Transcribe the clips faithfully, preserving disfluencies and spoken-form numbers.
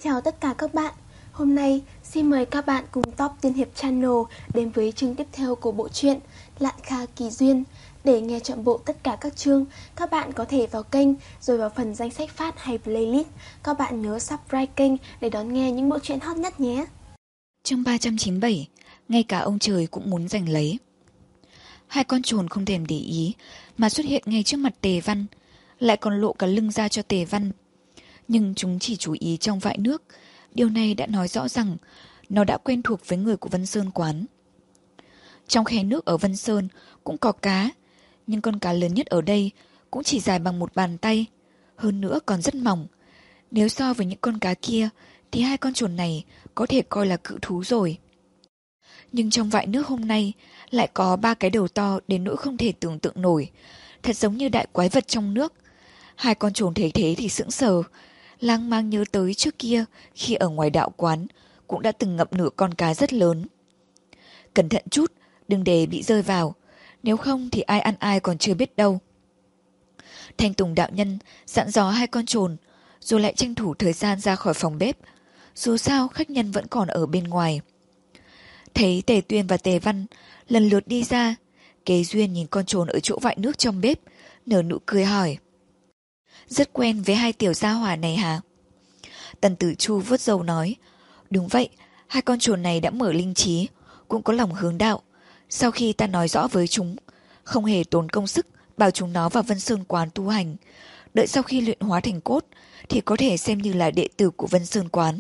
Chào tất cả các bạn. Hôm nay xin mời các bạn cùng Top Tiên Hiệp Channel đến với chương tiếp theo của bộ truyện Lạn Kha Kỳ Duyên. Để nghe trọn bộ tất cả các chương, các bạn có thể vào kênh rồi vào phần danh sách phát hay playlist. Các bạn nhớ subscribe kênh để đón nghe những bộ truyện hot nhất nhé. Chương ba trăm chín mươi bảy, ngay cả ông trời cũng muốn giành lấy. Hai con trồn không thèm để ý mà xuất hiện ngay trước mặt Tề Văn, lại còn lộ cả lưng ra cho Tề Văn. Nhưng chúng chỉ chú ý trong vại nước. Điều này đã nói rõ rằng nó đã quen thuộc với người của Vân Sơn quán. Trong khe nước ở Vân Sơn cũng có cá, nhưng con cá lớn nhất ở đây cũng chỉ dài bằng một bàn tay, hơn nữa còn rất mỏng. Nếu so với những con cá kia thì hai con trồn này có thể coi là cự thú rồi. Nhưng trong vại nước hôm nay lại có ba cái đầu to đến nỗi không thể tưởng tượng nổi, thật giống như đại quái vật trong nước. Hai con trồn thấy thế thì sững sờ, lang mang nhớ tới trước kia khi ở ngoài đạo quán cũng đã từng ngậm nửa con cá rất lớn. Cẩn thận chút, đừng để bị rơi vào, nếu không thì ai ăn ai còn chưa biết đâu. Thanh Tùng đạo nhân dặn dò hai con trồn, rồi lại tranh thủ thời gian ra khỏi phòng bếp. Dù sao khách nhân vẫn còn ở bên ngoài. Thấy Tề Tuyên và Tề Văn lần lượt đi ra, Kế Duyên nhìn con trồn ở chỗ vại nước trong bếp, nở nụ cười hỏi: Rất quen với hai tiểu gia hỏa này hả? Tần Tử Chu vuốt râu nói: Đúng vậy, hai con trồn này đã mở linh trí, cũng có lòng hướng đạo. Sau khi ta nói rõ với chúng, không hề tốn công sức bảo chúng nó vào Vân Sơn quán tu hành. Đợi sau khi luyện hóa thành cốt thì có thể xem như là đệ tử của Vân Sơn quán.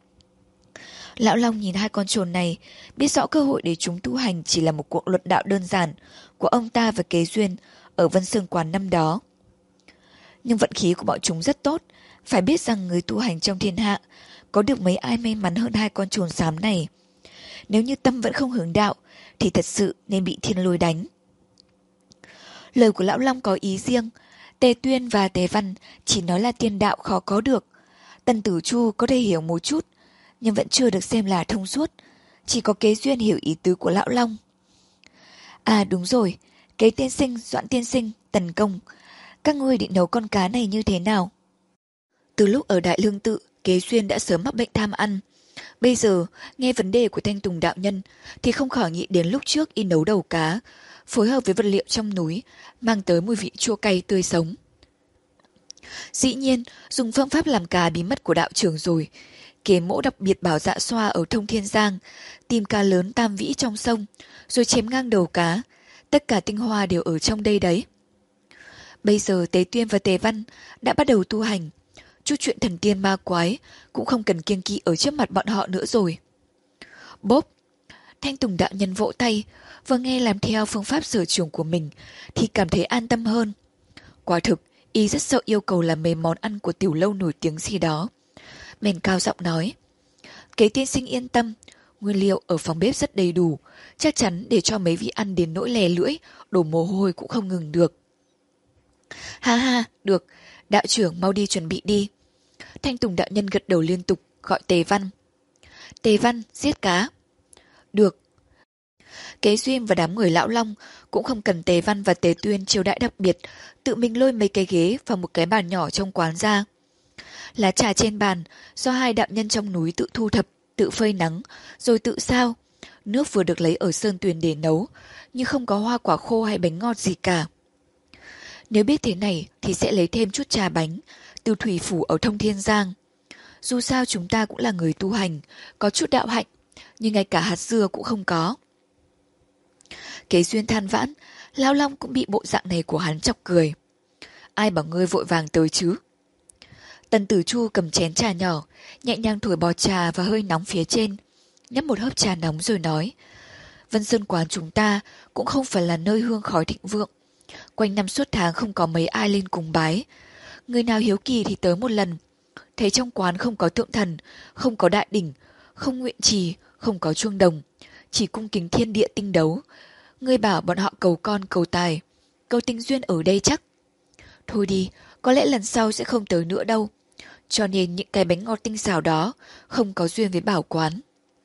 Lão Long nhìn hai con trồn này, biết rõ cơ hội để chúng tu hành chỉ là một cuộc luận đạo đơn giản của ông ta và Kế Duyên ở Vân Sơn quán năm đó. Nhưng vận khí của bọn chúng rất tốt, phải biết rằng người tu hành trong thiên hạ có được mấy ai may mắn hơn hai con trồn xám này. Nếu như tâm vẫn không hướng đạo thì thật sự nên bị thiên lôi đánh. Lời của Lão Long có ý riêng, Tề Tuyên và Tề Văn chỉ nói là tiên đạo khó có được. Tần Tử Chu có thể hiểu một chút, nhưng vẫn chưa được xem là thông suốt. Chỉ có Kế Duyên hiểu ý tứ của Lão Long. À đúng rồi, Kế tiên sinh, Doãn tiên sinh, Tần công, các ngươi định nấu con cá này như thế nào? Từ lúc ở Đại Lương Tự, Kế Duyên đã sớm mắc bệnh tham ăn. Bây giờ, nghe vấn đề của Thanh Tùng đạo nhân thì không khỏi nghĩ đến lúc trước y nấu đầu cá, phối hợp với vật liệu trong núi, mang tới mùi vị chua cay tươi sống. Dĩ nhiên, dùng phương pháp làm cá bí mật của đạo trưởng rồi. Kế mỗ đặc biệt bảo Dạ Xoa ở Thông Thiên Giang, tìm cá lớn tam vĩ trong sông, rồi chém ngang đầu cá. Tất cả tinh hoa đều ở trong đây đấy. Bây giờ Tế Tuyên và Tề Văn đã bắt đầu tu hành. Chút chuyện thần tiên ma quái cũng không cần kiêng kỵ ở trước mặt bọn họ nữa rồi. Bốp! Thanh Tùng đạo nhân vỗ tay, vừa nghe làm theo phương pháp sở trường của mình thì cảm thấy an tâm hơn. Quả thực, y rất sợ yêu cầu làm mấy món ăn của tiểu lâu nổi tiếng gì đó. Bèn cao giọng nói: Kế tiên sinh yên tâm, nguyên liệu ở phòng bếp rất đầy đủ, chắc chắn để cho mấy vị ăn đến nỗi lè lưỡi, đổ mồ hôi cũng không ngừng được. Ha ha, được, đạo trưởng mau đi chuẩn bị đi. Thanh Tùng đạo nhân gật đầu liên tục, gọi Tề Văn. Tề Văn, giết cá. Được. Kế Duyên và đám người Lão Long cũng không cần Tề Văn và Tề Tuyên chiêu đãi đặc biệt, tự mình lôi mấy cái ghế và một cái bàn nhỏ trong quán ra. Lá trà trên bàn do hai đạo nhân trong núi tự thu thập, tự phơi nắng, rồi tự sao. Nước vừa được lấy ở sơn tuyền để nấu, nhưng không có hoa quả khô hay bánh ngọt gì cả. Nếu biết thế này thì sẽ lấy thêm chút trà bánh từ thủy phủ ở Thông Thiên Giang. Dù sao chúng ta cũng là người tu hành, có chút đạo hạnh, nhưng ngay cả hạt dưa cũng không có. Kế Duyên than vãn, Lão Long cũng bị bộ dạng này của hắn chọc cười. Ai bảo ngươi vội vàng tới chứ? Tần Tử Chu cầm chén trà nhỏ, nhẹ nhàng thổi bò trà và hơi nóng phía trên, nhấp một hớp trà nóng rồi nói: Vân Sơn quán chúng ta cũng không phải là nơi hương khói thịnh vượng, quanh năm suốt tháng không có mấy ai lên cùng bái. Người nào hiếu kỳ thì tới một lần. Thấy trong quán không có tượng thần, không có đại đỉnh, không nguyện trì, không có chuông đồng, chỉ cung kính thiên địa tinh đấu. Ngươi bảo bọn họ cầu con cầu tài, cầu tình duyên ở đây chắc. Thôi đi, có lẽ lần sau sẽ không tới nữa đâu. Cho nên những cái bánh ngọt tinh xảo đó không có duyên với bảo quán.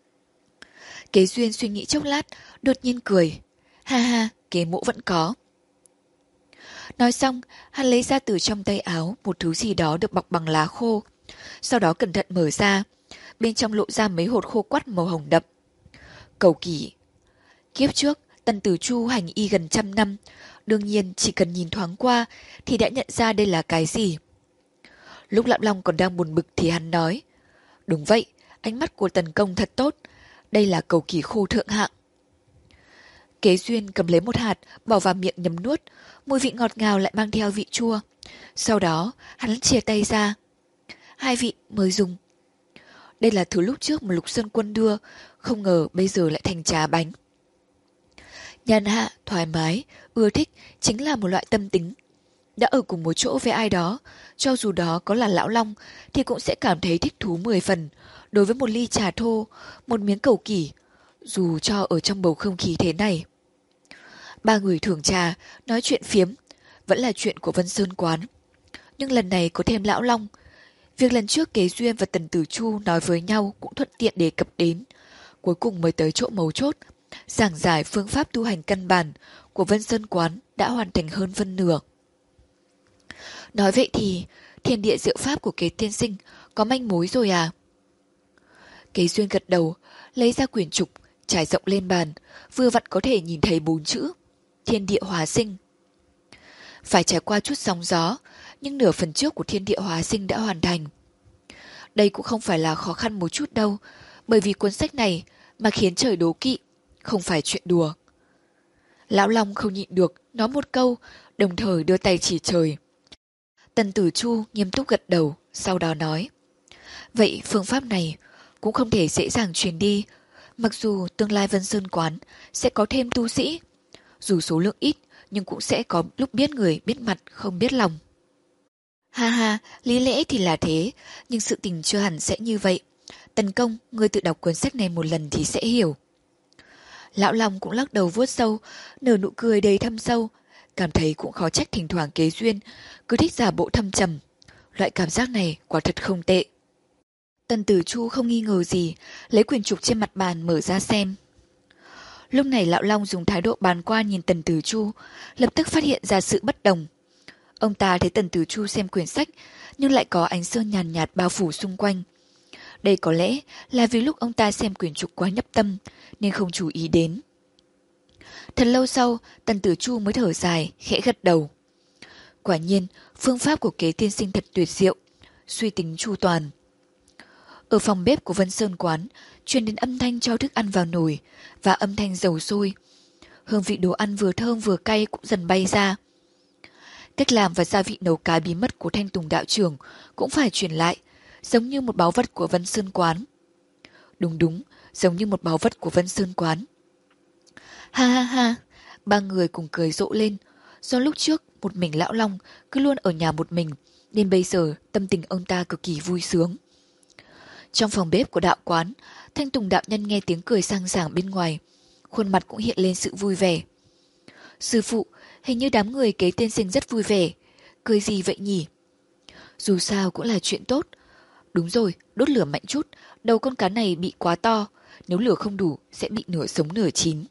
Kế Duyên suy nghĩ chốc lát, đột nhiên cười. Ha ha, Kế mỗ vẫn có. Nói xong, hắn lấy ra từ trong tay áo một thứ gì đó được bọc bằng lá khô, Sau đó cẩn thận mở ra, bên trong lộ ra mấy hột khô quắt màu hồng đậm. Cầu kỳ. Kiếp trước, Tần Tử Chu hành y gần trăm năm, đương nhiên chỉ cần nhìn thoáng qua thì đã nhận ra đây là cái gì. Lúc Lão Long còn đang buồn bực thì hắn nói, đúng vậy, ánh mắt của Tần công thật tốt, đây là cầu kỳ khô thượng hạng. Kế Duyên cầm lấy một hạt, bỏ vào miệng nhấm nuốt, mùi vị ngọt ngào lại mang theo vị chua. Sau đó, hắn chia tay ra. Hai vị mời dùng. Đây là thứ lúc trước mà Lục Sơn Quân đưa, không ngờ bây giờ lại thành trà bánh. Nhàn hạ, thoải mái, ưa thích chính là một loại tâm tính. Đã ở cùng một chỗ với ai đó, cho dù đó có là Lão Long thì cũng sẽ cảm thấy thích thú mười phần. Đối với một ly trà thô, một miếng cầu kỳ, dù cho ở trong bầu không khí thế này. Ba người thưởng trà, nói chuyện phiếm, vẫn là chuyện của Vân Sơn Quán. Nhưng lần này có thêm Lão Long. Việc lần trước Kế Duyên và Tần Tử Chu nói với nhau cũng thuận tiện đề cập đến. Cuối cùng mới tới chỗ mấu chốt, giảng giải phương pháp tu hành căn bản của Vân Sơn Quán đã hoàn thành hơn phân nửa. Nói vậy thì, thiên địa diệu pháp của Kế tiên sinh có manh mối rồi à? Kế Duyên gật đầu, lấy ra quyển trục, trải rộng lên bàn, vừa vặn có thể nhìn thấy bốn chữ, thiên địa hóa sinh. Phải trải qua chút sóng gió, nhưng nửa phần trước của thiên địa hóa sinh đã hoàn thành. Đây cũng không phải là khó khăn một chút đâu, bởi vì cuốn sách này mà khiến trời đố kỵ, không phải chuyện đùa. Lão Long không nhịn được, nói một câu, đồng thời đưa tay chỉ trời. Tần Tử Chu nghiêm túc gật đầu, sau đó nói. Vậy phương pháp này cũng không thể dễ dàng truyền đi, mặc dù tương lai Vân Sơn Quán sẽ có thêm tu sĩ. Dù số lượng ít, nhưng cũng sẽ có lúc biết người biết mặt không biết lòng. Ha ha, lý lẽ thì là thế, nhưng sự tình chưa hẳn sẽ như vậy. Tần công, ngươi tự đọc cuốn sách này một lần thì sẽ hiểu. Lão Long cũng lắc đầu vuốt sâu, nở nụ cười đầy thâm sâu, cảm thấy cũng khó trách thỉnh thoảng Kế Duyên cứ thích giả bộ thâm trầm. Loại cảm giác này quả thật không tệ. Tần Tử Chu không nghi ngờ gì, lấy quyển trục trên mặt bàn mở ra xem. Lúc này Lão Long dùng thái độ bàn quan nhìn Tần Tử Chu, lập tức phát hiện ra sự bất đồng. Ông ta thấy Tần Tử Chu xem quyển sách, nhưng lại có ánh sơn nhàn nhạt bao phủ xung quanh. Đây có lẽ là vì lúc ông ta xem quyển trục quá nhập tâm, nên không chú ý đến. Thật lâu sau, Tần Tử Chu mới thở dài, khẽ gật đầu. Quả nhiên, phương pháp của Kế tiên sinh thật tuyệt diệu, suy tính chu toàn. Ở phòng bếp của Vân Sơn Quán, truyền đến âm thanh cho thức ăn vào nồi và âm thanh dầu sôi. Hương vị đồ ăn vừa thơm vừa cay cũng dần bay ra. Cách làm và gia vị nấu cá bí mật của Thanh Tùng đạo trưởng cũng phải truyền lại, giống như một báu vật của Vân Sơn Quán. Đúng đúng, giống như một báu vật của Vân Sơn Quán. Ha ha ha, ba người cùng cười rộ lên. Do lúc trước một mình Lão Long cứ luôn ở nhà một mình, nên bây giờ tâm tình ông ta cực kỳ vui sướng. Trong phòng bếp của đạo quán, Thanh Tùng đạo nhân nghe tiếng cười sang sảng bên ngoài, khuôn mặt cũng hiện lên sự vui vẻ. Sư phụ, hình như đám người Kế tiên sinh rất vui vẻ, cười gì vậy nhỉ? Dù sao cũng là chuyện tốt. Đúng rồi, đốt lửa mạnh chút, đầu con cá này bị quá to, nếu lửa không đủ sẽ bị nửa sống nửa chín.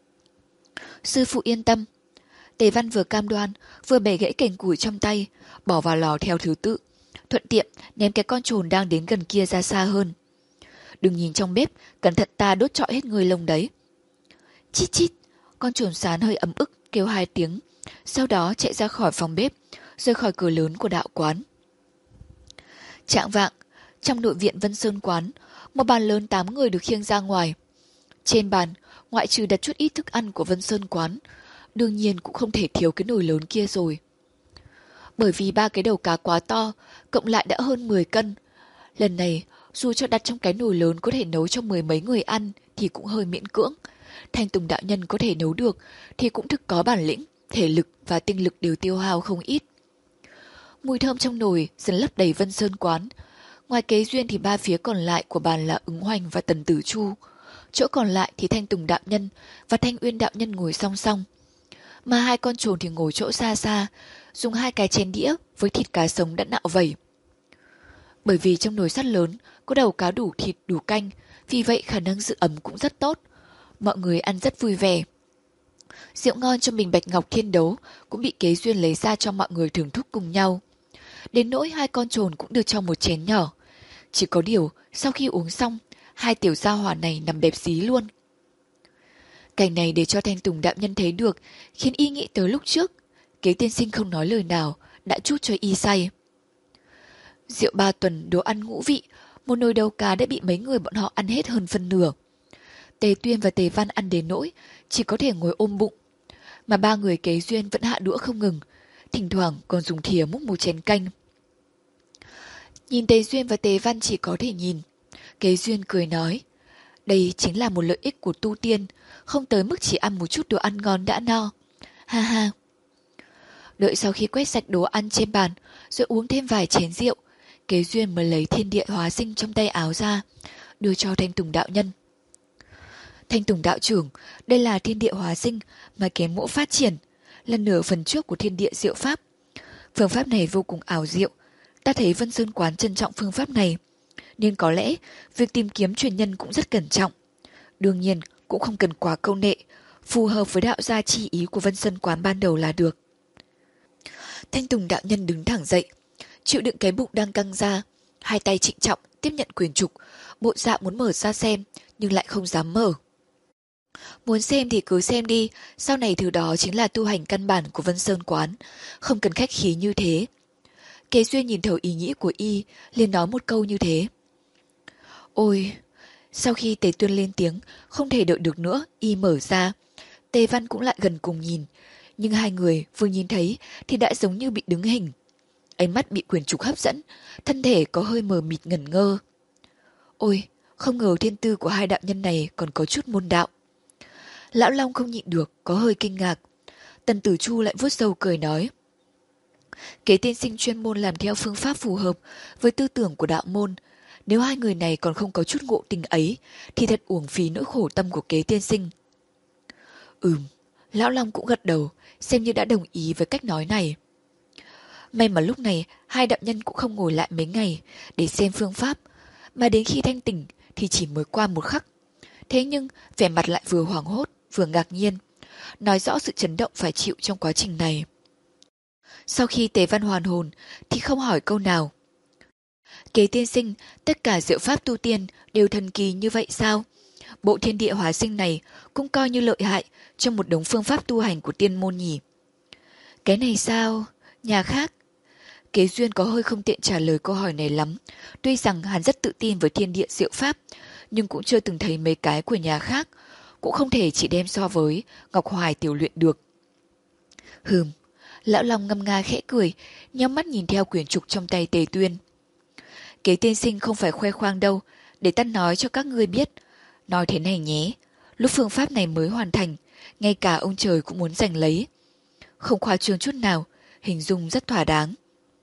Sư phụ yên tâm. Tề Văn vừa cam đoan, vừa bẻ gãy cành củi trong tay, bỏ vào lò theo thứ tự, thuận tiện ném cái con trồn đang đến gần kia ra xa hơn. Đừng nhìn trong bếp, cẩn thận ta đốt trọi hết người lông đấy. Chít chít, con trồn sán hơi ấm ức kêu hai tiếng, sau đó chạy ra khỏi phòng bếp, rời khỏi cửa lớn của đạo quán. Trạng vạng, trong nội viện Vân Sơn Quán, một bàn lớn tám người được khiêng ra ngoài. Trên bàn, ngoại trừ đặt chút ít thức ăn của Vân Sơn Quán, đương nhiên cũng không thể thiếu cái nồi lớn kia rồi. Bởi vì ba cái đầu cá quá to, cộng lại đã hơn mười cân. Lần này, dù cho đặt trong cái nồi lớn có thể nấu cho mười mấy người ăn thì cũng hơi miễn cưỡng. Thanh Tùng đạo nhân có thể nấu được thì cũng thực có bản lĩnh, thể lực và tinh lực đều tiêu hao không ít. Mùi thơm trong nồi dần lấp đầy Vân Sơn Quán. Ngoài Kế Duyên thì ba phía còn lại của bàn là Ứng Hoành và Tần Tử Chu. Chỗ còn lại thì Thanh Tùng đạo nhân và Thanh Uyên đạo nhân ngồi song song. Mà hai con trồn thì ngồi chỗ xa xa, dùng hai cái chén đĩa với thịt cá sống đã nạo vẩy. Bởi vì trong nồi sắt lớn có đầu cá đủ thịt đủ canh, vì vậy khả năng giữ ấm cũng rất tốt. Mọi người ăn rất vui vẻ. Rượu ngon trong bình bạch ngọc thiên đấu cũng bị Kế Duyên lấy ra cho mọi người thưởng thức cùng nhau. đến nỗi hai con trồn cũng được cho một chén nhỏ. Chỉ có điều, sau khi uống xong, hai tiểu gia hỏa này nằm bẹp dí luôn. Cảnh này để cho Thanh Tùng đạo nhân thấy được, khiến y nghĩ tới lúc trước. Kế tiên sinh không nói lời nào, đã chút cho y say. Rượu ba tuần, đồ ăn ngũ vị, một nồi đầu cá đã bị mấy người bọn họ ăn hết hơn phân nửa. Tề Tuyên và Tề Văn ăn đến nỗi chỉ có thể ngồi ôm bụng, mà ba người Kế Duyên vẫn hạ đũa không ngừng, thỉnh thoảng còn dùng thìa múc một chén canh. Nhìn Tề Duyên và Tề Văn chỉ có thể nhìn. Kế Duyên cười nói, đây chính là một lợi ích của tu tiên, không tới mức chỉ ăn một chút đồ ăn ngon đã no. Ha ha. Đợi sau khi quét sạch đồ ăn trên bàn, rồi uống thêm vài chén rượu, Kế Duyên mới lấy thiên địa hóa sinh trong tay áo ra, đưa cho Thanh Tùng đạo nhân. Thanh Tùng đạo trưởng, đây là thiên địa hóa sinh mà Kén Mỗ phát triển, là nửa phần trước của thiên địa diệu pháp. Phương pháp này vô cùng ảo diệu, ta thấy Vân Sơn Quán trân trọng phương pháp này, nên có lẽ việc tìm kiếm truyền nhân cũng rất cẩn trọng. Đương nhiên cũng không cần quá câu nệ, phù hợp với đạo gia chi ý của Vân Sơn Quán ban đầu là được. Thanh Tùng đạo nhân đứng thẳng dậy, chịu đựng cái bụng đang căng ra, hai tay trịnh trọng tiếp nhận quyền trục, bộ dạng muốn mở ra xem nhưng lại không dám mở. Muốn xem thì cứ xem đi, sau này thứ đó chính là tu hành căn bản của Vân Sơn Quán, không cần khách khí như thế. Kế Duyên nhìn thấu ý nghĩ của y, liền nói một câu như thế. Ôi, sau khi Tề Tuyên lên tiếng, không thể đợi được nữa, y mở ra. Tề Văn cũng lại gần cùng nhìn, nhưng hai người vừa nhìn thấy thì đã giống như bị đứng hình. Ánh mắt bị quyền trục hấp dẫn, thân thể có hơi mờ mịt ngẩn ngơ. Ôi, không ngờ thiên tư của hai đạo nhân này còn có chút môn đạo. Lão Long không nhịn được, có hơi kinh ngạc. Tần Tử Chu lại vuốt râu cười nói. Kế tiên sinh chuyên môn làm theo phương pháp phù hợp với tư tưởng của đạo môn. Nếu hai người này còn không có chút ngộ tình ấy, thì thật uổng phí nỗi khổ tâm của kế tiên sinh. Ừm, Lão Long cũng gật đầu, xem như đã đồng ý với cách nói này. May mà lúc này hai đạo nhân cũng không ngồi lại mấy ngày để xem phương pháp, mà đến khi thanh tỉnh thì chỉ mới qua một khắc. Thế nhưng vẻ mặt lại vừa hoảng hốt vừa ngạc nhiên, nói rõ sự chấn động phải chịu trong quá trình này. Sau khi Tề Văn hoàn hồn thì không hỏi câu nào. Kế tiên sinh, tất cả diệu pháp tu tiên đều thần kỳ như vậy sao? Bộ thiên địa hóa sinh này cũng coi như lợi hại trong một đống phương pháp tu hành của tiên môn nhỉ? Cái này sao? Nhà khác? Kế Duyên có hơi không tiện trả lời câu hỏi này lắm. Tuy rằng hắn rất tự tin với thiên địa diệu pháp, nhưng cũng chưa từng thấy mấy cái của nhà khác, cũng không thể chỉ đem so với Ngọc Hoài tiểu luyện được. Hừm, Lão Long ngâm nga khẽ cười, nhắm mắt nhìn theo quyển trục trong tay Tề Tuyên. Kế tiên sinh không phải khoe khoang đâu, để ta nói cho các ngươi biết. Nói thế này nhé, lúc phương pháp này mới hoàn thành, ngay cả ông trời cũng muốn giành lấy. Không khoa trương chút nào, hình dung rất thỏa đáng.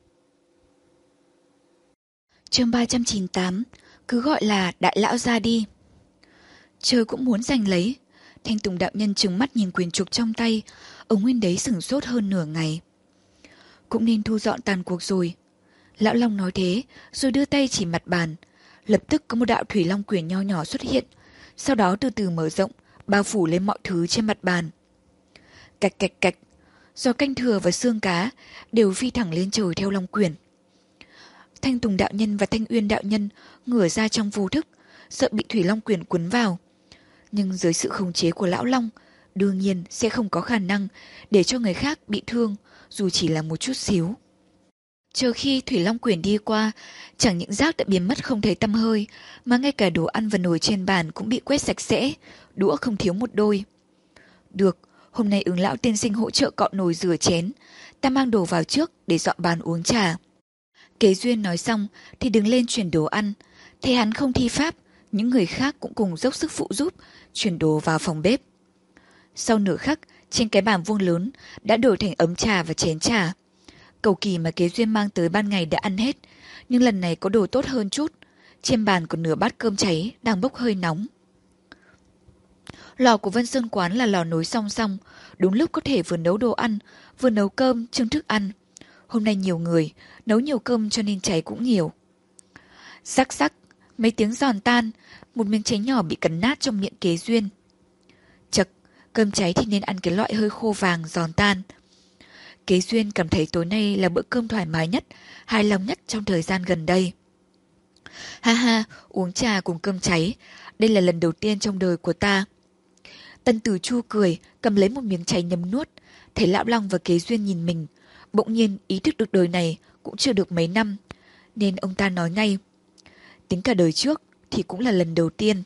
Chương ba trăm chín mươi tám, cứ gọi là đại lão ra đi. Trời cũng muốn giành lấy. Thanh Tùng đạo nhân trừng mắt nhìn quyền trục trong tay, ông nguyên đấy sửng sốt hơn nửa ngày. Cũng nên thu dọn tàn cuộc rồi. Lão Long nói thế, rồi đưa tay chỉ mặt bàn. Lập tức có một đạo thủy long quyển nho nhỏ xuất hiện, sau đó từ từ mở rộng, bao phủ lên mọi thứ trên mặt bàn. Cạch cạch cạch, giò canh thừa và xương cá đều phi thẳng lên trời theo long quyển. Thanh Tùng đạo nhân và Thanh Uyên đạo nhân ngửa ra trong vô thức, sợ bị thủy long quyển cuốn vào. Nhưng dưới sự khống chế của lão Long, đương nhiên sẽ không có khả năng để cho người khác bị thương, dù chỉ là một chút xíu. Chờ khi thủy long quyển đi qua, chẳng những rác đã biến mất không thấy tăm hơi, mà ngay cả đồ ăn và nồi trên bàn cũng bị quét sạch sẽ, đũa không thiếu một đôi. Được, hôm nay ứng lão tiên sinh hỗ trợ cọ nồi rửa chén, ta mang đồ vào trước để dọn bàn uống trà. Kế Duyên nói xong thì đứng lên chuyển đồ ăn, thấy hắn không thi pháp, những người khác cũng cùng dốc sức phụ giúp, chuyển đồ vào phòng bếp. Sau nửa khắc, trên cái bàn vuông lớn đã đổi thành ấm trà và chén trà. Cầu kỳ mà Kế Duyên mang tới ban ngày đã ăn hết, nhưng lần này có đồ tốt hơn chút. Trên bàn còn nửa bát cơm cháy đang bốc hơi nóng. Lò của Vân Sơn Quán là lò nối song song, đúng lúc có thể vừa nấu đồ ăn, vừa nấu cơm, trưng thức ăn. Hôm nay nhiều người, nấu nhiều cơm cho nên cháy cũng nhiều. Rắc rắc, mấy tiếng giòn tan, một miếng cháy nhỏ bị cắn nát trong miệng Kế Duyên. Chật, cơm cháy thì nên ăn cái loại hơi khô vàng giòn tan. Kế Duyên cảm thấy tối nay là bữa cơm thoải mái nhất, hài lòng nhất trong thời gian gần đây. Ha ha, uống trà cùng cơm cháy, đây là lần đầu tiên trong đời của ta. Tân Tử Chu cười, cầm lấy một miếng cháy nhấm nuốt, thấy Lão Long và Kế Duyên nhìn mình, bỗng nhiên ý thức được đời này cũng chưa được mấy năm, nên ông ta nói ngay. Tính cả đời trước thì cũng là lần đầu tiên.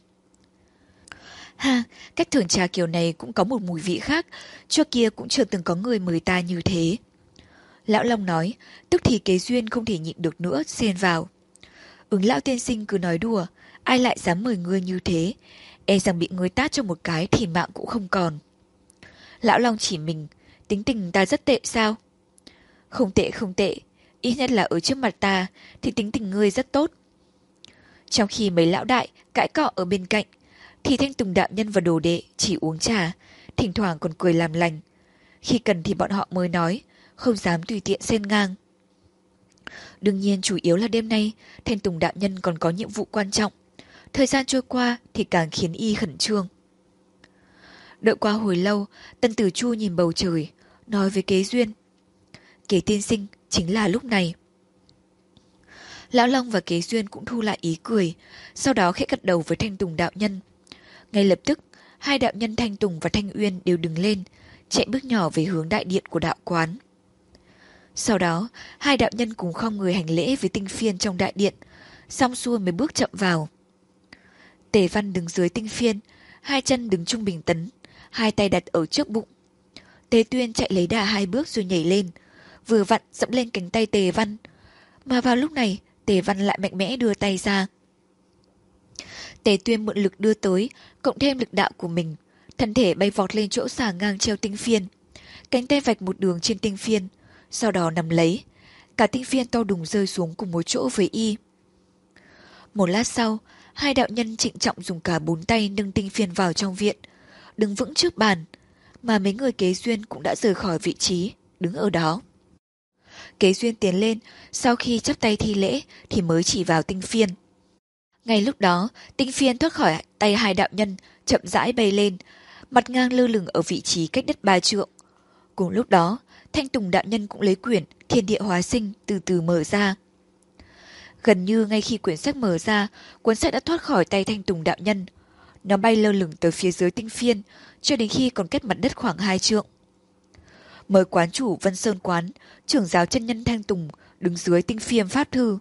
Ha, cách thưởng trà kiểu này cũng có một mùi vị khác, trước kia cũng chưa từng có người mời ta như thế. Lão Long nói, tức thì Kế Duyên không thể nhịn được nữa, xen vào. Ứng lão tiên sinh cứ nói đùa, ai lại dám mời ngươi như thế, e rằng bị ngươi tát cho một cái thì mạng cũng không còn. Lão Long chỉ mình, tính tình ta rất tệ sao? Không tệ không tệ, ít nhất là ở trước mặt ta thì tính tình ngươi rất tốt. Trong khi mấy lão đại cãi cọ ở bên cạnh, thì Thanh Tùng đạo nhân và đồ đệ chỉ uống trà, thỉnh thoảng còn cười làm lành. Khi cần thì bọn họ mới nói, không dám tùy tiện xen ngang. Đương nhiên chủ yếu là đêm nay, Thanh Tùng đạo nhân còn có nhiệm vụ quan trọng. Thời gian trôi qua thì càng khiến y khẩn trương. Đợi qua hồi lâu, Tân Tử Chu nhìn bầu trời, nói với Kế Duyên. Kế tiên sinh, chính là lúc này. Lão Long và Kế Duyên cũng thu lại ý cười, sau đó khẽ gật đầu với Thanh Tùng đạo nhân. Ngay lập tức, hai đạo nhân Thanh Tùng và Thanh Uyên đều đứng lên, chạy bước nhỏ về hướng đại điện của đạo quán. Sau đó, hai đạo nhân cùng khom người hành lễ với tinh phiên trong đại điện, xong xuôi mới bước chậm vào. Tề Văn đứng dưới tinh phiên, hai chân đứng trung bình tấn, hai tay đặt ở trước bụng. Tề Tuyên chạy lấy đà hai bước rồi nhảy lên, vừa vặn dẫm lên cánh tay Tề Văn. Mà vào lúc này, Tề Văn lại mạnh mẽ đưa tay ra. Tề Tuyên mượn lực đưa tới, cộng thêm lực đạo của mình, thân thể bay vọt lên chỗ xà ngang treo tinh phiên. Cánh tay vạch một đường trên tinh phiên, sau đó nắm lấy. Cả tinh phiên to đùng rơi xuống cùng một chỗ với y. Một lát sau, hai đạo nhân trịnh trọng dùng cả bốn tay nâng tinh phiên vào trong viện, đứng vững trước bàn, mà mấy người Kế Duyên cũng đã rời khỏi vị trí, đứng ở đó. Kế Duyên tiến lên, sau khi chắp tay thi lễ thì mới chỉ vào tinh phiên. Ngay lúc đó, tinh phiên thoát khỏi tay hai đạo nhân, chậm rãi bay lên, mặt ngang lơ lửng ở vị trí cách đất ba trượng. Cùng lúc đó, Thanh Tùng đạo nhân cũng lấy quyển Thiên Địa Hóa Sinh từ từ mở ra. Gần như ngay khi quyển sách mở ra, cuốn sách đã thoát khỏi tay Thanh Tùng đạo nhân. Nó bay lơ lửng tới phía dưới tinh phiên, cho đến khi còn cách mặt đất khoảng hai trượng. Mời quán chủ Vân Sơn Quán, trưởng giáo chân nhân Thanh Tùng, đứng dưới tinh phiên pháp thư.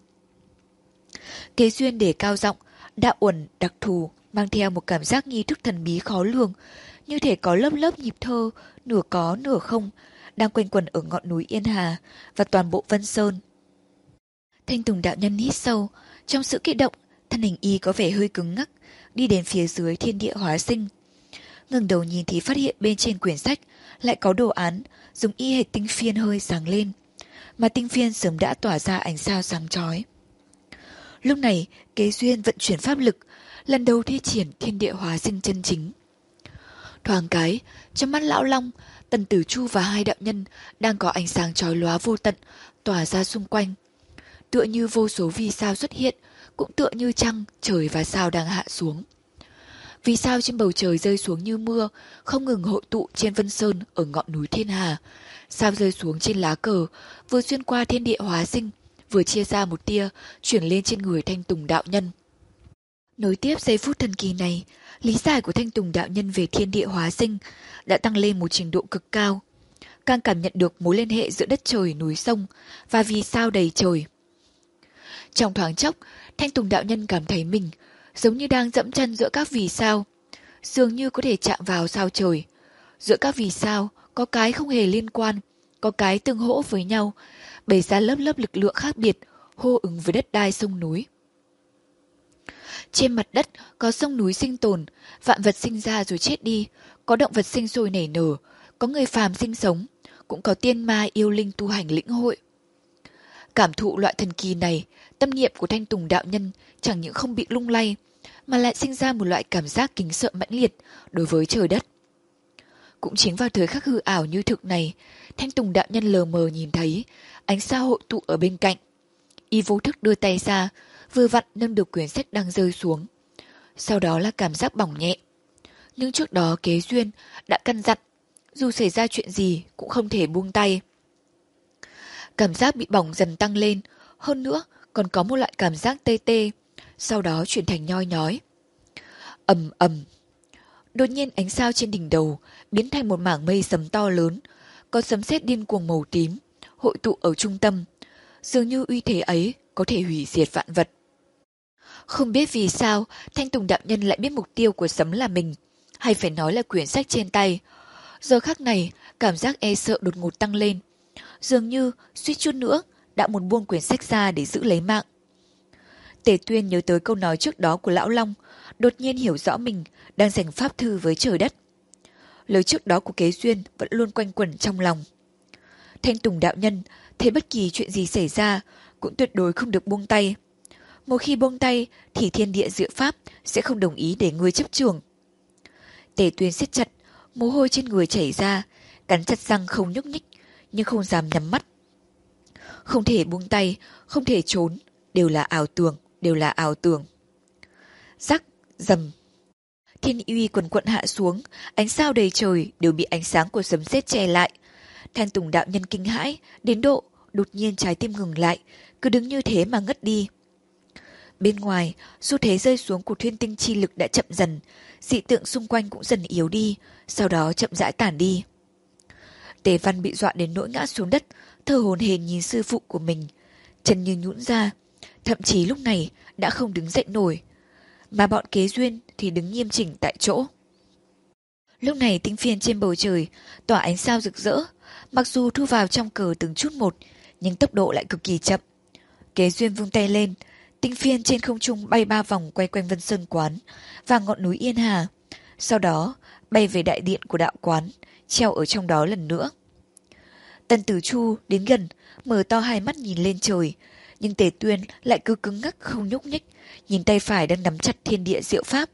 Kế Duyên để cao giọng, đạo uẩn đặc thù, mang theo một cảm giác nghi thức thần bí khó lường, như thể có lớp lớp nhịp thơ, nửa có nửa không, đang quanh quẩn ở ngọn núi Yên Hà và toàn bộ Vân Sơn. Thanh Tùng đạo nhân hít sâu, trong sự kích động, thân hình y có vẻ hơi cứng ngắc, đi đến phía dưới Thiên Địa Hóa Sinh. Ngẩng đầu nhìn thì phát hiện bên trên quyển sách lại có đồ án, dùng y hệt tinh phiên hơi sáng lên, mà tinh phiên sớm đã tỏa ra ánh sao sáng chói. Lúc này, Kế Duyên vận chuyển pháp lực, lần đầu thi triển Thiên Địa Hóa Sinh chân chính. Thoáng cái, trong mắt Lão Long, Tần Tử Chu và hai đạo nhân đang có ánh sáng chói lóa vô tận tỏa ra xung quanh. Tựa như vô số vì sao xuất hiện, cũng tựa như trăng, trời và sao đang hạ xuống. Vì sao trên bầu trời rơi xuống như mưa, không ngừng hội tụ trên Vân Sơn ở ngọn núi Thiên Hà. Sao rơi xuống trên lá cờ, vừa xuyên qua Thiên Địa Hóa Sinh, vừa chia ra một tia, chuyển lên trên người Thanh Tùng đạo nhân. Nối tiếp giây phút thần kỳ này, lý giải của Thanh Tùng đạo nhân về Thiên Địa Hóa Sinh đã tăng lên một trình độ cực cao. Càng cảm nhận được mối liên hệ giữa đất trời, núi sông và vì sao đầy trời. Trong thoáng chốc, Thanh Tùng đạo nhân cảm thấy mình giống như đang dẫm chân giữa các vì sao, dường như có thể chạm vào sao trời. Giữa các vì sao, có cái không hề liên quan, có cái tương hỗ với nhau, bày ra lớp lớp lực lượng khác biệt, hô ứng với đất đai sông núi. Trên mặt đất có sông núi sinh tồn, vạn vật sinh ra rồi chết đi, có động vật sinh sôi nảy nở, có người phàm sinh sống, cũng có tiên ma yêu linh tu hành lĩnh hội. Cảm thụ loại thần kỳ này, tâm niệm của Thanh Tùng đạo nhân chẳng những không bị lung lay, mà lại sinh ra một loại cảm giác kính sợ mãnh liệt đối với trời đất. Cũng chính vào thời khắc hư ảo như thực này, Thanh Tùng đạo nhân lờ mờ nhìn thấy ánh sao hội tụ ở bên cạnh. Y vô thức đưa tay ra, vừa vặn nâng được quyển sách đang rơi xuống. Sau đó là cảm giác bỏng nhẹ. Nhưng trước đó Kế Duyên đã căn dặn, dù xảy ra chuyện gì cũng không thể buông tay. Cảm giác bị bỏng dần tăng lên, hơn nữa còn có một loại cảm giác tê tê, sau đó chuyển thành nhoi nhói. Ầm ầm. Đột nhiên ánh sao trên đỉnh đầu biến thành một mảng mây sấm to lớn, có sấm sét điên cuồng màu tím, hội tụ ở trung tâm. Dường như uy thế ấy có thể hủy diệt vạn vật. Không biết vì sao Thanh Tùng đạo nhân lại biết mục tiêu của sấm là mình, hay phải nói là quyển sách trên tay. Giờ khắc này, cảm giác e sợ đột ngột tăng lên. Dường như suýt chút nữa đã muốn buông quyển sách ra để giữ lấy mạng. Tề Tuyên nhớ tới câu nói trước đó của Lão Long, đột nhiên hiểu rõ mình đang giành pháp thư với trời đất. Lời trước đó của Kế Duyên vẫn luôn quanh quẩn trong lòng. Thanh Tùng đạo nhân thấy bất kỳ chuyện gì xảy ra cũng tuyệt đối không được buông tay. Một khi buông tay thì thiên địa diệu pháp sẽ không đồng ý để ngươi chấp trường. Tề Tuyên siết chặt, mồ hôi trên người chảy ra, cắn chặt răng không nhúc nhích, nhưng không dám nhắm mắt. Không thể buông tay, không thể trốn, đều là ảo tưởng, đều là ảo tưởng. Rắc, rầm. Thiên uy quần quận hạ xuống, ánh sao đầy trời đều bị ánh sáng của sấm sét che lại. Thanh Tùng đạo nhân kinh hãi, đến độ đột nhiên trái tim ngừng lại, cứ đứng như thế mà ngất đi. Bên ngoài, xu thế rơi xuống của thuyên tinh chi lực đã chậm dần, dị tượng xung quanh cũng dần yếu đi, sau đó chậm rãi tản đi. Tề Văn bị dọa đến nỗi ngã xuống đất, thở hổn hển nhìn sư phụ của mình, chân như nhũn ra, thậm chí lúc này đã không đứng dậy nổi, mà bọn Kế Duyên thì đứng nghiêm chỉnh tại chỗ. Lúc này tinh phiên trên bầu trời tỏa ánh sao rực rỡ, mặc dù thu vào trong cờ từng chút một, nhưng tốc độ lại cực kỳ chậm. Kế Duyên vung tay lên, tinh phiên trên không trung bay ba vòng quay quanh Vân Sơn Quán và ngọn núi Yên Hà, sau đó bay về đại điện của đạo quán, treo ở trong đó lần nữa. Tần Tử Chu đến gần, mở to hai mắt nhìn lên trời, nhưng Tề Tuyên lại cứ cứng ngắc không nhúc nhích, nhìn tay phải đang nắm chặt thiên địa diệu pháp.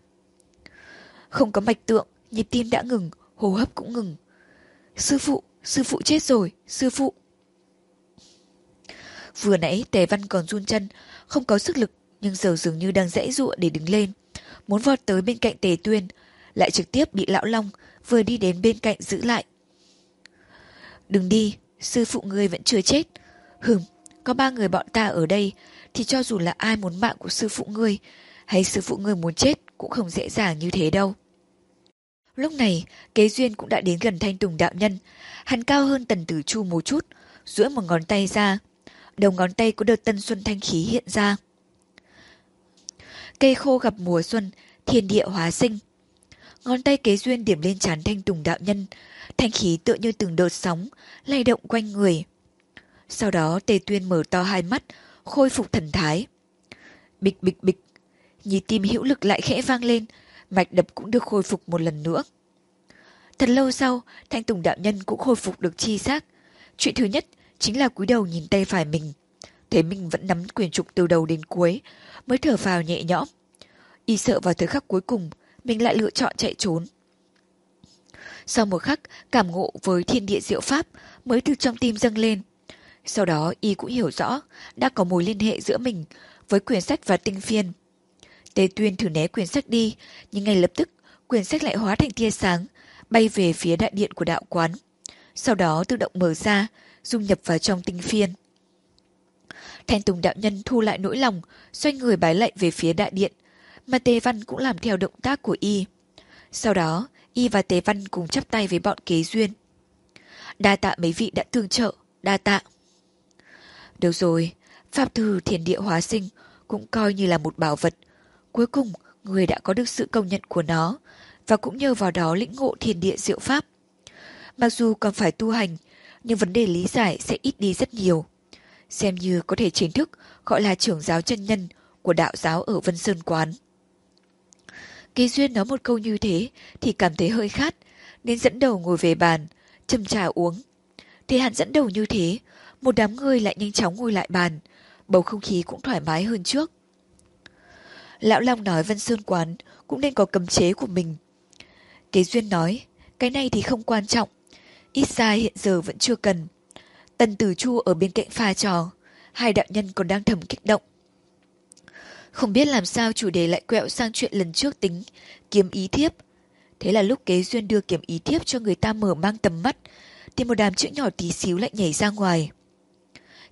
Không có mạch tượng, nhịp tim đã ngừng, hô hấp cũng ngừng. Sư phụ, sư phụ chết rồi, sư phụ. Vừa nãy Tề Văn còn run chân, không có sức lực, nhưng giờ dường như đang giãy giụa để đứng lên, muốn vọt tới bên cạnh Tề Tuyên, lại trực tiếp bị Lão Long vừa đi đến bên cạnh giữ lại. Đừng đi, sư phụ ngươi vẫn chưa chết. Hừm, có ba người bọn ta ở đây, thì cho dù là ai muốn mạng của sư phụ ngươi, hay sư phụ ngươi muốn chết cũng không dễ dàng như thế đâu. Lúc này, Kế Duyên cũng đã đến gần Thanh Tùng đạo nhân, hắn cao hơn Tần Tử Chu một chút, duỗi một ngón tay ra, đầu ngón tay có đợt tân xuân thanh khí hiện ra. Cây khô gặp mùa xuân, thiên địa hóa sinh. Ngón tay Kế Duyên điểm lên trán Thanh Tùng đạo nhân, thanh khí tựa như từng đợt sóng, lay động quanh người. Sau đó Tề Tuyên mở to hai mắt, khôi phục thần thái. Bịch bịch bịch, nhịp tim hữu lực lại khẽ vang lên, mạch đập cũng được khôi phục một lần nữa. Thật lâu sau, Thanh Tùng đạo nhân cũng khôi phục được chi giác. Chuyện thứ nhất chính là cúi đầu nhìn tay phải mình, thấy mình vẫn nắm quyển trục từ đầu đến cuối, mới thở phào nhẹ nhõm. Y sợ vào thời khắc cuối cùng, mình lại lựa chọn chạy trốn. Sau một khắc, cảm ngộ với thiên địa diệu pháp mới từ trong tim dâng lên. Sau đó Y cũng hiểu rõ đã có mối liên hệ giữa mình với quyển sách và tinh phiên. Tề Tuyên thử né quyển sách đi, nhưng ngay lập tức quyển sách lại hóa thành tia sáng, bay về phía đại điện của đạo quán. Sau đó tự động mở ra, dung nhập vào trong tinh phiên. Thanh Tùng đạo nhân thu lại nỗi lòng, xoay người bái lạy về phía đại điện, mà Tề Văn cũng làm theo động tác của Y. Sau đó, Y và Tề Văn cùng chắp tay với bọn Kế Duyên. Đa tạ mấy vị đã tương trợ, đa tạ. Được rồi, pháp thư thiên địa hóa sinh cũng coi như là một bảo vật. Cuối cùng, người đã có được sự công nhận của nó, và cũng nhờ vào đó lĩnh ngộ thiên địa diệu pháp. Mặc dù còn phải tu hành, nhưng vấn đề lý giải sẽ ít đi rất nhiều. Xem như có thể chính thức gọi là trưởng giáo chân nhân của đạo giáo ở Vân Sơn Quán. Kế Duyên nói một câu như thế thì cảm thấy hơi khát, nên dẫn đầu ngồi về bàn, châm trà uống. Thế hắn dẫn đầu như thế, một đám người lại nhanh chóng ngồi lại bàn, bầu không khí cũng thoải mái hơn trước. Lão Long nói Vân Sơn Quán cũng nên có cấm chế của mình. Kế Duyên nói, cái này thì không quan trọng, ít ra hiện giờ vẫn chưa cần. Tần Tử Chu ở bên cạnh pha trò, hai đạo nhân còn đang thầm kích động. Không biết làm sao chủ đề lại quẹo sang chuyện lần trước tính, kiếm ý thiếp. Thế là lúc Kế Duyên đưa kiếm ý thiếp cho người ta mở mang tầm mắt, thì một đám chữ nhỏ tí xíu lại nhảy ra ngoài.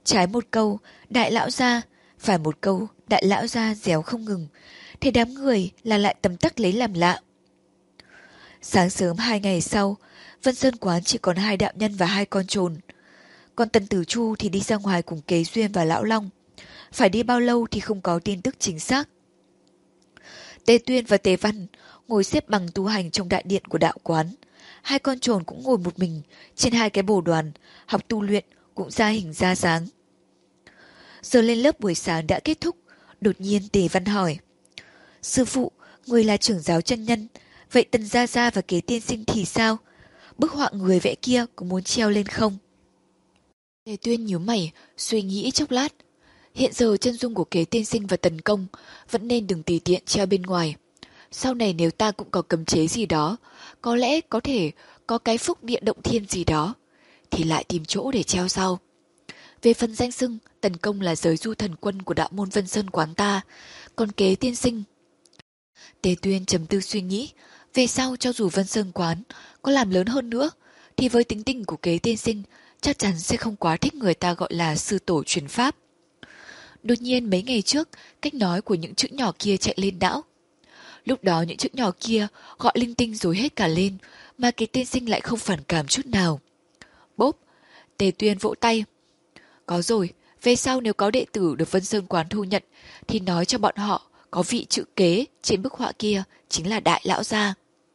Trái một câu, đại lão gia, phải một câu, đại lão gia réo không ngừng. Thế đám người là lại tấm tắc lấy làm lạ. Sáng sớm hai ngày sau, Vân Sơn quán chỉ còn hai đạo nhân và hai con trồn. Còn Tần Tử Chu thì đi ra ngoài cùng Kế Duyên và Lão Long. Phải đi bao lâu thì không có tin tức chính xác. Tề Tuyên và Tề Văn ngồi xếp bằng tu hành trong đại điện của đạo quán. Hai con trồn cũng ngồi một mình trên hai cái bồ đoàn, học tu luyện cũng ra hình ra dáng. Giờ lên lớp buổi sáng đã kết thúc, đột nhiên Tề Văn hỏi. Sư phụ, người là trưởng giáo chân nhân, vậy Tần Gia Gia và Kế tiên sinh thì sao? Bức họa người vẽ kia có muốn treo lên không? Tề Tuyên nhíu mày, suy nghĩ chốc lát. Hiện giờ chân dung của Kế tiên sinh và Tần Công vẫn nên đừng tùy tiện treo bên ngoài. Sau này nếu ta cũng có cấm chế gì đó, có lẽ có thể có cái phúc địa động thiên gì đó, thì lại tìm chỗ để treo sau. Về phần danh xưng, Tần Công là giới du thần quân của đạo môn Vân Sơn quán ta, còn Kế tiên sinh. Tề Tuyên trầm tư suy nghĩ, về sau cho dù Vân Sơn quán có làm lớn hơn nữa, thì với tính tình của Kế tiên sinh, chắc chắn sẽ không quá thích người ta gọi là sư tổ truyền pháp. Đột nhiên mấy ngày trước, cách nói của những chữ nhỏ kia chạy lên não. Lúc đó những chữ nhỏ kia gọi linh tinh rối hết cả lên, mà Kế tiên sinh lại không phản cảm chút nào. Bốp, Tề Tuyên vỗ tay. Có rồi, về sau nếu có đệ tử được Vân Sơn quán thu nhận, thì nói cho bọn họ có vị chữ Kế trên bức họa kia chính là đại lão gia.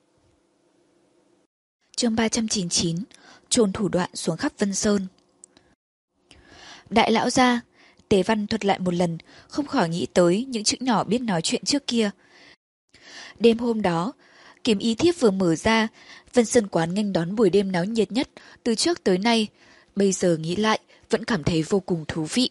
Chương ba trăm chín mươi chín, trồn thủ đoạn xuống khắp Vân Sơn. Đại lão gia, Tề Văn thuật lại một lần, không khỏi nghĩ tới những chữ nhỏ biết nói chuyện trước kia. Đêm hôm đó, kiếm ý thiếp vừa mở ra, Vân Sơn quán nghênh đón buổi đêm náo nhiệt nhất từ trước tới nay. Bây giờ nghĩ lại, vẫn cảm thấy vô cùng thú vị.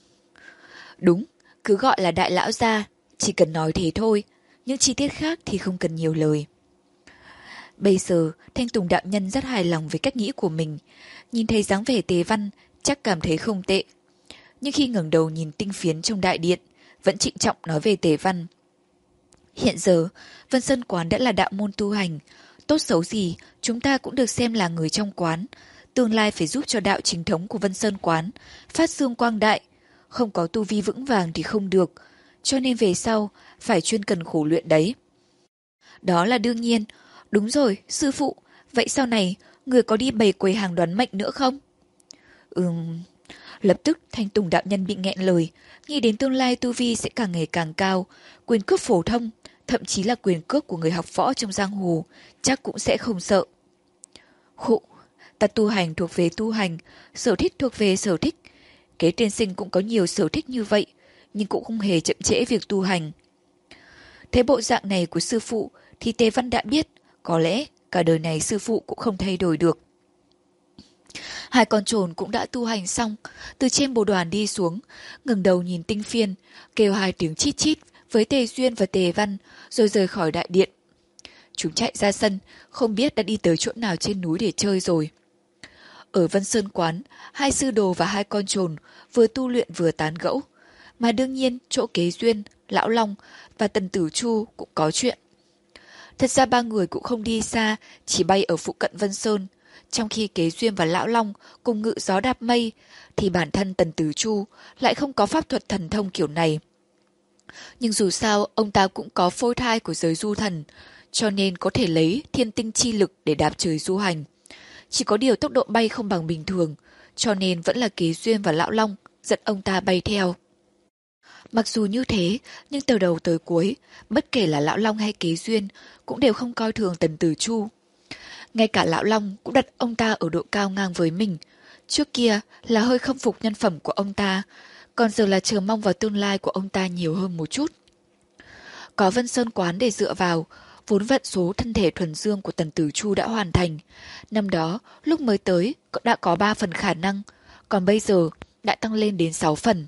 Đúng, cứ gọi là đại lão gia, chỉ cần nói thế thôi, những chi tiết khác thì không cần nhiều lời. Bây giờ, Thanh Tùng đạo nhân rất hài lòng với cách nghĩ của mình. Nhìn thấy dáng vẻ Tề Văn, chắc cảm thấy không tệ. Nhưng khi ngẩng đầu nhìn tinh phiến trong đại điện, vẫn trịnh trọng nói về Tề Văn. Hiện giờ, Vân Sơn quán đã là đạo môn tu hành. Tốt xấu gì, chúng ta cũng được xem là người trong quán. Tương lai phải giúp cho đạo chính thống của Vân Sơn quán phát dương quang đại. Không có tu vi vững vàng thì không được. Cho nên về sau, phải chuyên cần khổ luyện đấy. Đó là đương nhiên. Đúng rồi, sư phụ. Vậy sau này, người có đi bày quầy hàng đoán mệnh nữa không? Ừm... Lập tức Thanh Tùng đạo nhân bị nghẹn lời, nghĩ đến tương lai tu vi sẽ càng ngày càng cao, quyền cước phổ thông, thậm chí là quyền cước của người học võ trong giang hồ, chắc cũng sẽ không sợ. Khụ, ta tu hành thuộc về tu hành, sở thích thuộc về sở thích. Kế tiên sinh cũng có nhiều sở thích như vậy, nhưng cũng không hề chậm trễ việc tu hành. Thế bộ dạng này của sư phụ thì Tề Văn đã biết, có lẽ cả đời này sư phụ cũng không thay đổi được. Hai con trồn cũng đã tu hành xong, từ trên bồ đoàn đi xuống, ngẩng đầu nhìn tinh phiên, kêu hai tiếng chít chít với Tề Duyên và Tề Văn, rồi rời khỏi đại điện. Chúng chạy ra sân, không biết đã đi tới chỗ nào trên núi để chơi rồi. Ở Vân Sơn quán, hai sư đồ và hai con trồn vừa tu luyện vừa tán gẫu, mà đương nhiên chỗ Kế Duyên, Lão Long và Tần Tử Chu cũng có chuyện. Thật ra ba người cũng không đi xa, chỉ bay ở phụ cận Vân Sơn. Trong khi Kế Duyên và Lão Long cùng ngự gió đạp mây, thì bản thân Tần Tử Chu lại không có pháp thuật thần thông kiểu này. Nhưng dù sao, ông ta cũng có phôi thai của giới du thần, cho nên có thể lấy thiên tinh chi lực để đạp trời du hành. Chỉ có điều tốc độ bay không bằng bình thường, cho nên vẫn là Kế Duyên và Lão Long dẫn ông ta bay theo. Mặc dù như thế, nhưng từ đầu tới cuối, bất kể là Lão Long hay Kế Duyên, cũng đều không coi thường Tần Tử Chu. Ngay cả Lão Long cũng đặt ông ta ở độ cao ngang với mình. Trước kia là hơi khâm phục nhân phẩm của ông ta, còn giờ là chờ mong vào tương lai của ông ta nhiều hơn một chút. Có Vân Sơn quán để dựa vào, vốn vận số thân thể thuần dương của Tần Tử Chu đã hoàn thành. Năm đó, lúc mới tới, đã có ba phần khả năng, còn bây giờ đã tăng lên đến sáu phần.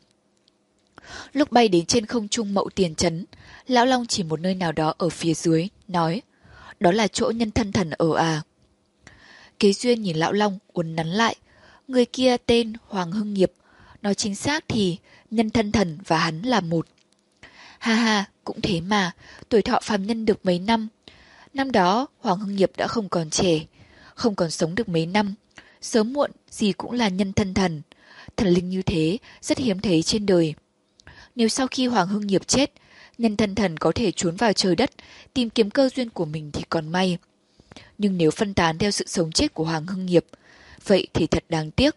Lúc bay đến trên không trung Mậu Tiền Trấn, Lão Long chỉ một nơi nào đó ở phía dưới, nói, đó là chỗ nhân thân thần ở à. Kế Duyên nhìn Lão Long uốn nắn lại, người kia tên Hoàng Hưng Nghiệp, nói chính xác thì nhân thân thần và hắn là một. Ha ha, cũng thế mà, tuổi thọ phàm nhân được mấy năm. Năm đó Hoàng Hưng Nghiệp đã không còn trẻ, không còn sống được mấy năm, sớm muộn gì cũng là nhân thân thần. thần linh như thế rất hiếm thấy trên đời. Nếu sau khi Hoàng Hưng Nghiệp chết, nhân thân thần có thể trốn vào trời đất, tìm kiếm cơ duyên của mình thì còn may. Nhưng nếu phân tán theo sự sống chết của Hoàng Hưng Nghiệp, vậy thì thật đáng tiếc.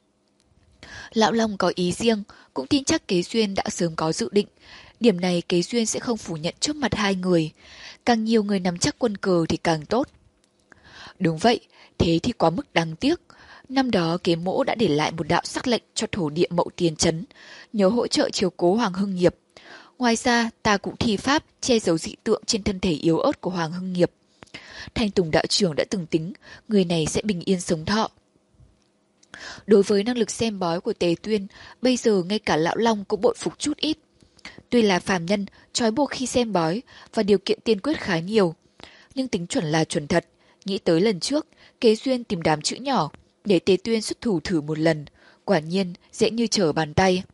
Lão Long có ý riêng, cũng tin chắc Kế Duyên đã sớm có dự định. Điểm này Kế Duyên sẽ không phủ nhận trước mặt hai người. Càng nhiều người nắm chắc quân cờ thì càng tốt. Đúng vậy, thế thì quá mức đáng tiếc. Năm đó Kế Mỗ đã để lại một đạo sắc lệnh cho thổ địa Mậu Tiền Trấn, nhớ hỗ trợ chiếu cố Hoàng Hưng Nghiệp. Ngoài ra, ta cũng thi pháp che giấu dị tượng trên thân thể yếu ớt của Hoàng Hưng Nghiệp. Thanh Tùng đạo trưởng đã từng tính, người này sẽ bình yên sống thọ. Đối với năng lực xem bói của Tề Tuyên, bây giờ ngay cả Lão Long cũng bội phục chút ít. Tuy là phàm nhân, trói buộc khi xem bói và điều kiện tiên quyết khá nhiều, nhưng tính chuẩn là chuẩn thật. Nghĩ tới lần trước, Kế Duyên tìm đám chữ nhỏ, để Tề Tuyên xuất thủ thử một lần, quả nhiên dễ như trở bàn tay.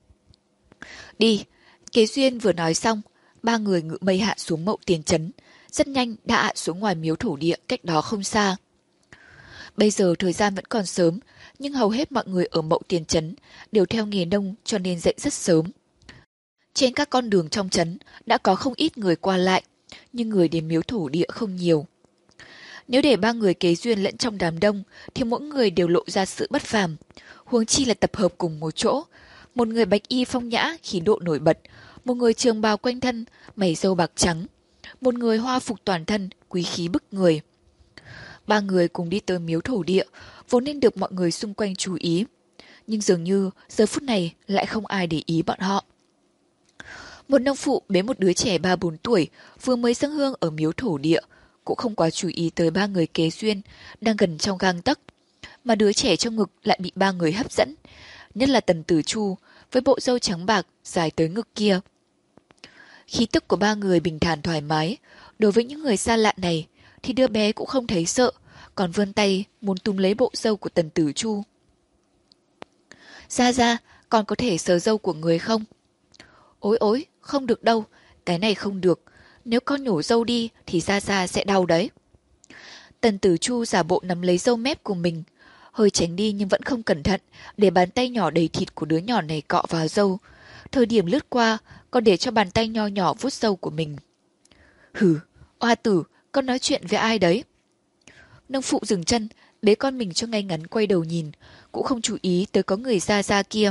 Đi, Kế Duyên vừa nói xong, ba người ngự mây hạ xuống Mậu Tiền Trấn, rất nhanh đã hạ xuống ngoài miếu thổ địa cách đó không xa. Bây giờ thời gian vẫn còn sớm, nhưng hầu hết mọi người ở Mậu Tiền Trấn đều theo nghề nông cho nên dậy rất sớm. Trên các con đường trong trấn đã có không ít người qua lại, nhưng người đến miếu thổ địa không nhiều. Nếu để ba người Kế Duyên lẫn trong đám đông thì mỗi người đều lộ ra sự bất phàm, huống chi là tập hợp cùng một chỗ. Một người bạch y phong nhã, khí độ nổi bật, một người trường bào quanh thân, mày râu bạc trắng, một người hoa phục toàn thân, quý khí bức người. Ba người cùng đi tới miếu thổ địa, vốn nên được mọi người xung quanh chú ý. Nhưng dường như giờ phút này lại không ai để ý bọn họ. Một nông phụ bế một đứa trẻ ba bốn tuổi vừa mới dâng hương ở miếu thổ địa, cũng không quá chú ý tới ba người Kế Duyên đang gần trong gang tấc, mà đứa trẻ trong ngực lại bị ba người hấp dẫn, nhất là Tần Tử Chu với bộ râu trắng bạc dài tới ngực kia. Khí tức của ba người bình thản thoải mái, đối với những người xa lạ này thì đứa bé cũng không thấy sợ, còn vươn tay muốn túm lấy bộ râu của Tần Tử Chu. Ra ra, con có thể sờ râu của người không? Ối ối, không được đâu, cái này không được, nếu con nhổ râu đi thì ra ra sẽ đau đấy. Tần Tử Chu giả bộ nắm lấy râu mép của mình, hơi tránh đi nhưng vẫn không cẩn thận, để bàn tay nhỏ đầy thịt của đứa nhỏ này cọ vào râu. Thời điểm lướt qua, còn để cho bàn tay nho nhỏ vuốt râu của mình. Hừ, oa tử, con nói chuyện với ai đấy? Nông phụ dừng chân, bế con mình cho ngay ngắn quay đầu nhìn, cũng không chú ý tới có người ra ra kia.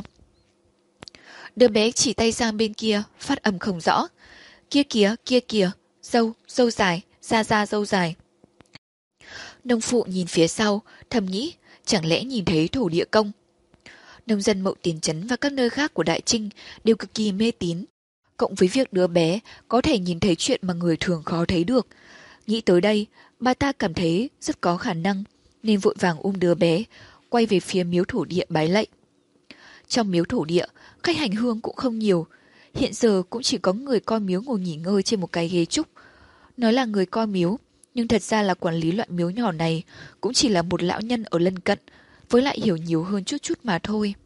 Đứa bé chỉ tay sang bên kia, phát âm không rõ. Kia kìa, kia kìa, râu, râu dài, ra ra râu dài. Nông phụ nhìn phía sau, thầm nghĩ, chẳng lẽ nhìn thấy thổ địa công? Nông dân Mậu Tiền Trấn và các nơi khác của Đại Trinh đều cực kỳ mê tín. Cộng với việc đứa bé có thể nhìn thấy chuyện mà người thường khó thấy được. Nghĩ tới đây, bà ta cảm thấy rất có khả năng, nên vội vàng ôm đứa bé, quay về phía miếu thổ địa bái lạy. Trong miếu thổ địa, khách hành hương cũng không nhiều. Hiện giờ cũng chỉ có người coi miếu ngồi nghỉ ngơi trên một cái ghế trúc. Nói là người coi miếu, nhưng thật ra là quản lý loại miếu nhỏ này cũng chỉ là một lão nhân ở lân cận, với lại hiểu nhiều hơn chút chút mà thôi.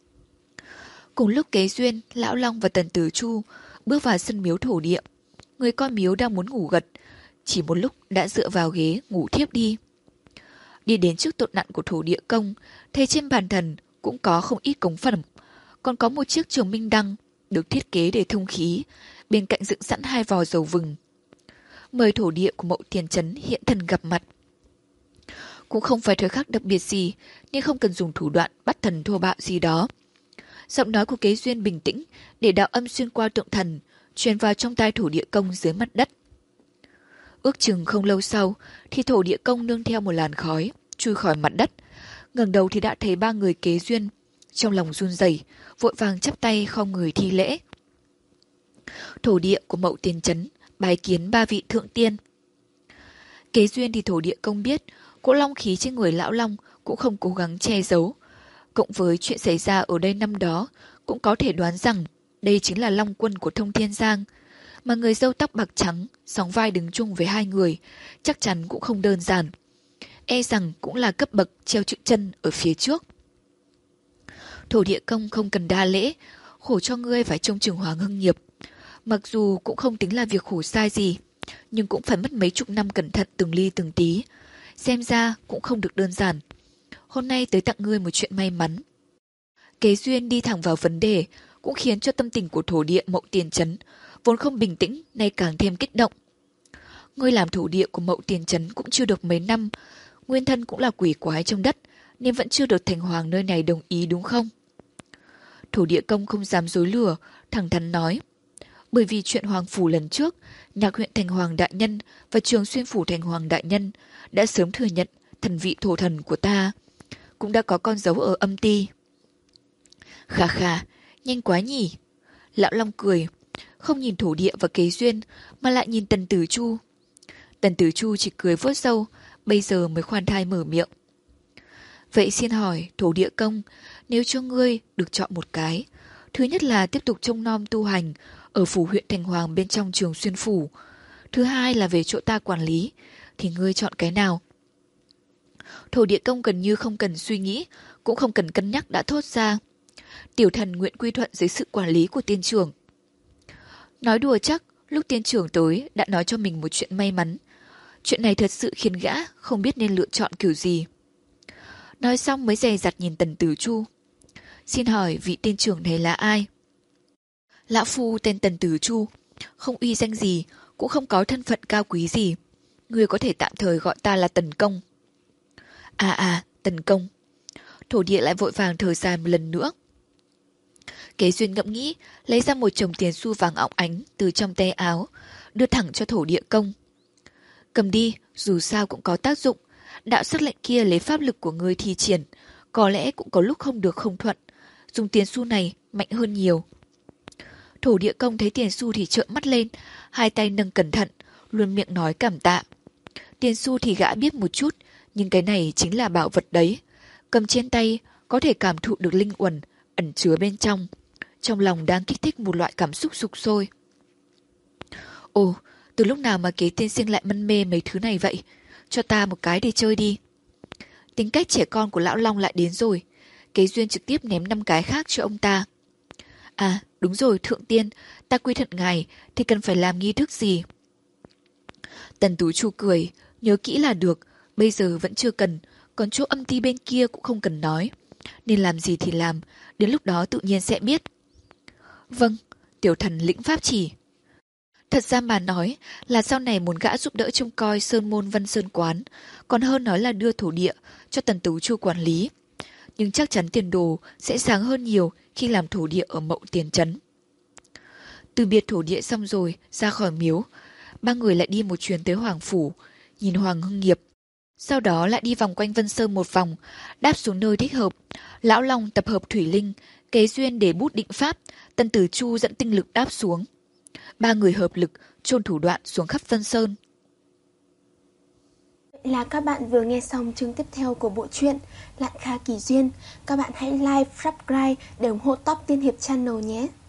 Cùng lúc Kế Duyên, Lão Long và Tần Tử Chu bước vào sân miếu thổ địa, người coi miếu đang muốn ngủ gật, chỉ một lúc đã dựa vào ghế ngủ thiếp đi. Đi đến trước tượng nặng của thổ địa công, thấy trên bàn thần cũng có không ít cống phẩm, còn có một chiếc trường minh đăng được thiết kế để thông khí, bên cạnh dựng sẵn hai vò dầu vừng. Mời thổ địa của Mậu Tiền Trấn hiện thần gặp mặt. Cũng không phải thời khắc đặc biệt gì, nên không cần dùng thủ đoạn bắt thần thô bạo gì đó. Giọng nói của Kế Duyên bình tĩnh, để đạo âm xuyên qua tượng thần, truyền vào trong tai thổ địa công dưới mặt đất. Ước chừng không lâu sau, thì thổ địa công nương theo một làn khói, chui khỏi mặt đất. Ngẩng đầu thì đã thấy ba người Kế Duyên, trong lòng run rẩy, vội vàng chắp tay khom người thi lễ. Thổ địa của Mậu Tiền Trấn bái kiến ba vị thượng tiên. Kế Duyên thì thổ địa công biết, cỗ long khí trên người lão long cũng không cố gắng che giấu. Cộng với chuyện xảy ra ở đây năm đó, cũng có thể đoán rằng đây chính là long quân của Thông Thiên Giang. Mà người râu tóc bạc trắng, sóng vai đứng chung với hai người, chắc chắn cũng không đơn giản. E rằng cũng là cấp bậc treo chữ chân ở phía trước. Thổ địa công không cần đa lễ, khổ cho ngươi phải trông chừng Hoàng Hưng Nghiệp. Mặc dù cũng không tính là việc khổ sai gì, nhưng cũng phải mất mấy chục năm cẩn thận từng ly từng tí. Xem ra cũng không được đơn giản. Hôm nay tới tặng ngươi một chuyện may mắn. Kế duyên đi thẳng vào vấn đề, cũng khiến cho tâm tình của thổ địa Mậu Tiền Trấn, vốn không bình tĩnh, nay càng thêm kích động. Ngươi làm thổ địa của Mậu Tiền Trấn cũng chưa được mấy năm, nguyên thân cũng là quỷ quái trong đất, nên vẫn chưa được thành hoàng nơi này đồng ý đúng không? Thổ địa công không dám dối lừa, thẳng thắn nói. Bởi vì chuyện hoàng phủ lần trước, Nhạc huyện thành hoàng đại nhân và Trường Xuyên phủ thành hoàng đại nhân đã sớm thừa nhận thần vị thổ thần của ta, cũng đã có con dấu ở âm ti. Khà khà, nhanh quá nhỉ? Lão Long cười, không nhìn thổ địa và Kế duyên mà lại nhìn Tần Tử Chu. Tần Tử Chu chỉ cười vuốt râu, bây giờ mới khoan thai mở miệng. Vậy xin hỏi, thổ địa công, nếu cho ngươi được chọn một cái, thứ nhất là tiếp tục trông nom tu hành ở phủ huyện thành hoàng bên trong Trường Xuyên phủ, thứ hai là về chỗ ta quản lý, thì ngươi chọn cái nào? Thổ địa công gần như không cần suy nghĩ, cũng không cần cân nhắc đã thốt ra. Tiểu thần nguyện quy thuận dưới sự quản lý của tiên trưởng. Nói đùa chắc, lúc tiên trưởng tới đã nói cho mình một chuyện may mắn. Chuyện này thật sự khiến gã không biết nên lựa chọn kiểu gì. Nói xong mới dè dặt nhìn Tần Tử Chu. Xin hỏi vị tiên trưởng này là ai? Lão phu tên Tần Tử Chu, không uy danh gì, cũng không có thân phận cao quý gì. Người có thể tạm thời gọi ta là Tần Công. À à, Tần Công. Thổ địa lại vội vàng thở dài một lần nữa. Kế duyên ngẫm nghĩ, lấy ra một chồng tiền xu vàng óng ánh từ trong tay áo, đưa thẳng cho thổ địa công. Cầm đi, dù sao cũng có tác dụng. Đạo sắc lệnh kia lấy pháp lực của ngươi thi triển, có lẽ cũng có lúc không được không thuận. Dùng tiền xu này mạnh hơn nhiều. Thổ địa công thấy tiền xu thì trợn mắt lên, hai tay nâng cẩn thận, luôn miệng nói cảm tạ. Tiền xu thì gã biết một chút, nhưng cái này chính là bảo vật đấy. Cầm trên tay, có thể cảm thụ được linh uẩn ẩn chứa bên trong. Trong lòng đang kích thích một loại cảm xúc sục sôi. Ồ, từ lúc nào mà Kế tiên sinh lại mân mê mấy thứ này vậy? Cho ta một cái để chơi đi. Tính cách trẻ con của lão Long lại đến rồi. Kế duyên trực tiếp ném năm cái khác cho ông ta. À, đúng rồi, thượng tiên, ta quy thuận ngài thì cần phải làm nghi thức gì? Tần Tú Chu cười, nhớ kỹ là được, bây giờ vẫn chưa cần, còn chỗ âm ti bên kia cũng không cần nói. Nên làm gì thì làm, đến lúc đó tự nhiên sẽ biết. Vâng, tiểu thần lĩnh pháp chỉ. Thật ra mà nói là sau này muốn gã giúp đỡ trông coi Sơn Môn Vân Sơn Quán, còn hơn nói là đưa thổ địa cho Tần Tú Chu quản lý. Nhưng chắc chắn tiền đồ sẽ sáng hơn nhiều khi làm thổ địa ở Mậu Tiền Trấn. Từ biệt thổ địa xong rồi, ra khỏi miếu, ba người lại đi một chuyến tới Hoàng Phủ, nhìn Hoàng Hưng Nghiệp. Sau đó lại đi vòng quanh Vân Sơn một vòng, đáp xuống nơi thích hợp. Lão Long tập hợp thủy linh, Kế duyên để bút định pháp, Tần Tử Chu dẫn tinh lực đáp xuống. Ba người hợp lực, chôn thủ đoạn xuống khắp Vân Sơn. Vậy là các bạn vừa nghe xong chương tiếp theo của bộ truyện Lạn Kha Kỳ Duyên. Các bạn hãy like, subscribe để ủng hộ Top Tiên Hiệp Channel nhé.